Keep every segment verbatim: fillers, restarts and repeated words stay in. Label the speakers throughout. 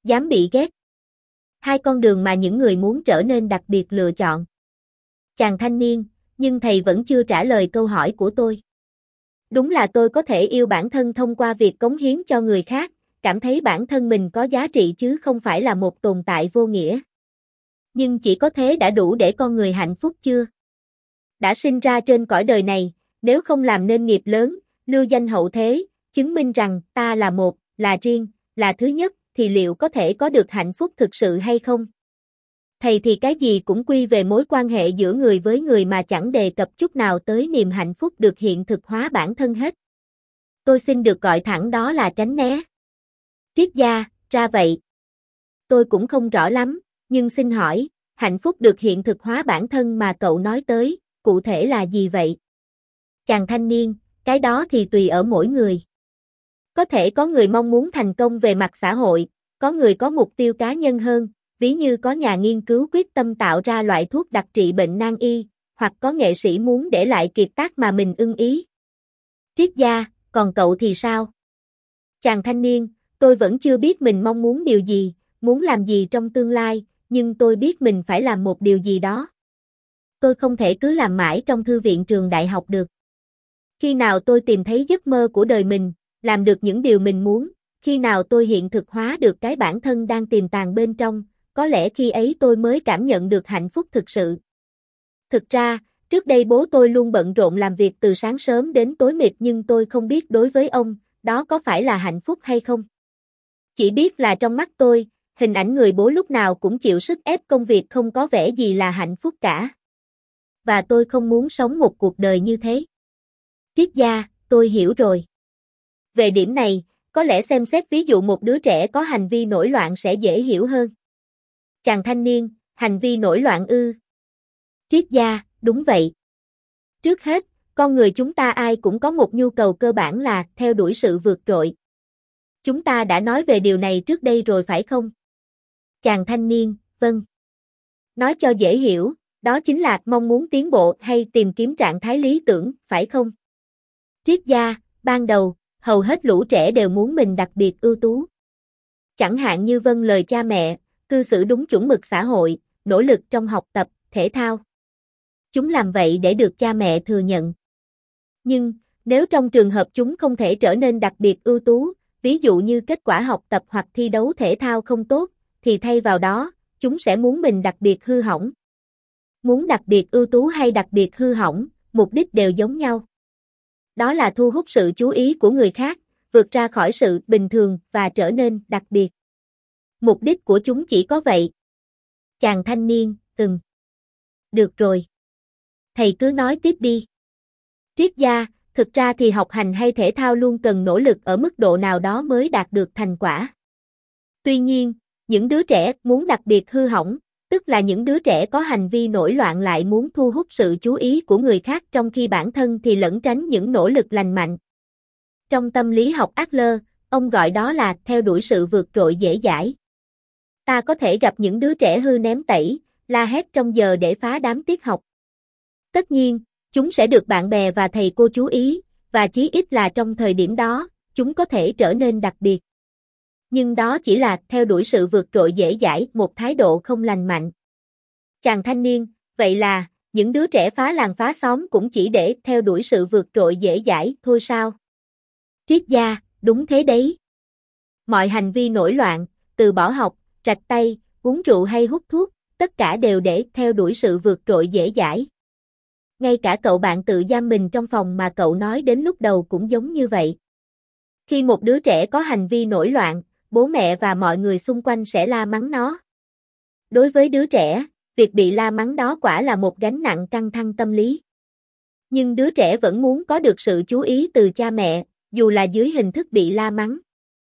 Speaker 1: Dám bị ghét. Hai con đường mà những người muốn trở nên đặc biệt lựa chọn. Chàng thanh niên, nhưng thầy vẫn chưa trả lời câu hỏi của tôi. Đúng là tôi có thể yêu bản thân thông qua việc cống hiến cho người khác, cảm thấy bản thân mình có giá trị chứ không phải là một tồn tại vô nghĩa. Nhưng chỉ có thế đã đủ để con người hạnh phúc chưa? Đã sinh ra trên cõi đời này, nếu không làm nên nghiệp lớn, lưu danh hậu thế, chứng minh rằng ta là một, là riêng, là thứ nhất, thì liệu có thể có được hạnh phúc thực sự hay không? Thầy thì cái gì cũng quy về mối quan hệ giữa người với người mà chẳng đề cập chút nào tới niềm hạnh phúc được hiện thực hóa bản thân hết. Tôi xin được gọi thẳng đó là tránh né. Triết gia, ra vậy. Tôi cũng không rõ lắm, nhưng xin hỏi, hạnh phúc được hiện thực hóa bản thân mà cậu nói tới, cụ thể là gì vậy? Chàng thanh niên, cái đó thì tùy ở mỗi người. Có thể có người mong muốn thành công về mặt xã hội, có người có mục tiêu cá nhân hơn, ví như có nhà nghiên cứu quyết tâm tạo ra loại thuốc đặc trị bệnh nan y, hoặc có nghệ sĩ muốn để lại kiệt tác mà mình ưng ý. Triết gia, còn cậu thì sao? Chàng thanh niên, tôi vẫn chưa biết mình mong muốn điều gì, muốn làm gì trong tương lai, nhưng tôi biết mình phải làm một điều gì đó. Tôi không thể cứ làm mãi trong thư viện trường đại học được. Khi nào tôi tìm thấy giấc mơ của đời mình, làm được những điều mình muốn, khi nào tôi hiện thực hóa được cái bản thân đang tiềm tàng bên trong, có lẽ khi ấy tôi mới cảm nhận được hạnh phúc thực sự. Thực ra, trước đây bố tôi luôn bận rộn làm việc từ sáng sớm đến tối mịt nhưng tôi không biết đối với ông, đó có phải là hạnh phúc hay không. Chỉ biết là trong mắt tôi, hình ảnh người bố lúc nào cũng chịu sức ép công việc không có vẻ gì là hạnh phúc cả. Và tôi không muốn sống một cuộc đời như thế. Triết gia, tôi hiểu rồi. Về điểm này, có lẽ xem xét ví dụ một đứa trẻ có hành vi nổi loạn sẽ dễ hiểu hơn. Chàng thanh niên, hành vi nổi loạn ư? Triết gia, đúng vậy. Trước hết, con người chúng ta ai cũng có một nhu cầu cơ bản là theo đuổi sự vượt trội. Chúng ta đã nói về điều này trước đây rồi phải không? Chàng thanh niên, vâng. Nói cho dễ hiểu, đó chính là mong muốn tiến bộ hay tìm kiếm trạng thái lý tưởng, phải không? Triết gia, ban đầu, hầu hết lũ trẻ đều muốn mình đặc biệt ưu tú. Chẳng hạn như vâng lời cha mẹ, cư xử đúng chuẩn mực xã hội, nỗ lực trong học tập, thể thao. Chúng làm vậy để được cha mẹ thừa nhận. Nhưng, nếu trong trường hợp chúng không thể trở nên đặc biệt ưu tú, ví dụ như kết quả học tập hoặc thi đấu thể thao không tốt, thì thay vào đó, chúng sẽ muốn mình đặc biệt hư hỏng. Muốn đặc biệt ưu tú hay đặc biệt hư hỏng, mục đích đều giống nhau. Đó là thu hút sự chú ý của người khác, vượt ra khỏi sự bình thường và trở nên đặc biệt. Mục đích của chúng chỉ có vậy. Chàng thanh niên, ừm. Được rồi. Thầy cứ nói tiếp đi. Triết gia, thực ra thì học hành hay thể thao luôn cần nỗ lực ở mức độ nào đó mới đạt được thành quả. Tuy nhiên, những đứa trẻ muốn đặc biệt hư hỏng, tức là những đứa trẻ có hành vi nổi loạn lại muốn thu hút sự chú ý của người khác trong khi bản thân thì lẩn tránh những nỗ lực lành mạnh. Trong tâm lý học Adler, ông gọi đó là theo đuổi sự vượt trội dễ dãi. Ta có thể gặp những đứa trẻ hư ném tẩy, la hét trong giờ để phá đám tiết học. Tất nhiên, chúng sẽ được bạn bè và thầy cô chú ý, và chí ít là trong thời điểm đó, chúng có thể trở nên đặc biệt. Nhưng đó chỉ là theo đuổi sự vượt trội dễ dãi, một thái độ không lành mạnh. Chàng thanh niên, vậy là, những đứa trẻ phá làng phá xóm cũng chỉ để theo đuổi sự vượt trội dễ dãi thôi sao? Triết gia, đúng thế đấy. Mọi hành vi nổi loạn, từ bỏ học, rạch tay, uống rượu hay hút thuốc, tất cả đều để theo đuổi sự vượt trội dễ dãi. Ngay cả cậu bạn tự giam mình trong phòng mà cậu nói đến lúc đầu cũng giống như vậy. Khi một đứa trẻ có hành vi nổi loạn, bố mẹ và mọi người xung quanh sẽ la mắng nó. Đối với đứa trẻ, việc bị la mắng đó quả là một gánh nặng căng thẳng tâm lý. Nhưng đứa trẻ vẫn muốn có được sự chú ý từ cha mẹ, dù là dưới hình thức bị la mắng.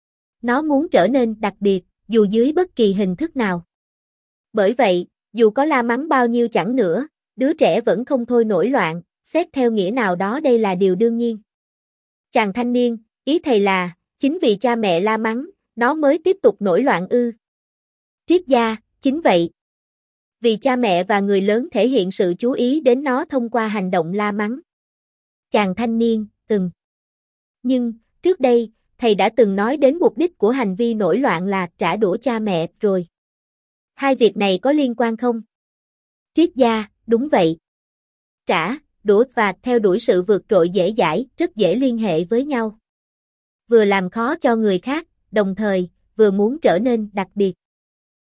Speaker 1: Nó muốn trở nên đặc biệt, dù dưới bất kỳ hình thức nào. Bởi vậy, dù có la mắng bao nhiêu chẳng nữa, đứa trẻ vẫn không thôi nổi loạn, xét theo nghĩa nào đó đây là điều đương nhiên. Chàng thanh niên, ý thầy là, chính vì cha mẹ la mắng, nó mới tiếp tục nổi loạn ư? Triết gia, chính vậy. Vì cha mẹ và người lớn thể hiện sự chú ý đến nó thông qua hành động la mắng. Chàng thanh niên, ừm. Nhưng, trước đây, Thầy đã từng nói đến mục đích của hành vi nổi loạn là trả đũa cha mẹ rồi. Hai việc này có liên quan không? Triết gia, đúng vậy. Trả, đũa và theo đuổi sự vượt trội dễ dãi, rất dễ liên hệ với nhau. Vừa làm khó cho người khác, đồng thời, vừa muốn trở nên đặc biệt.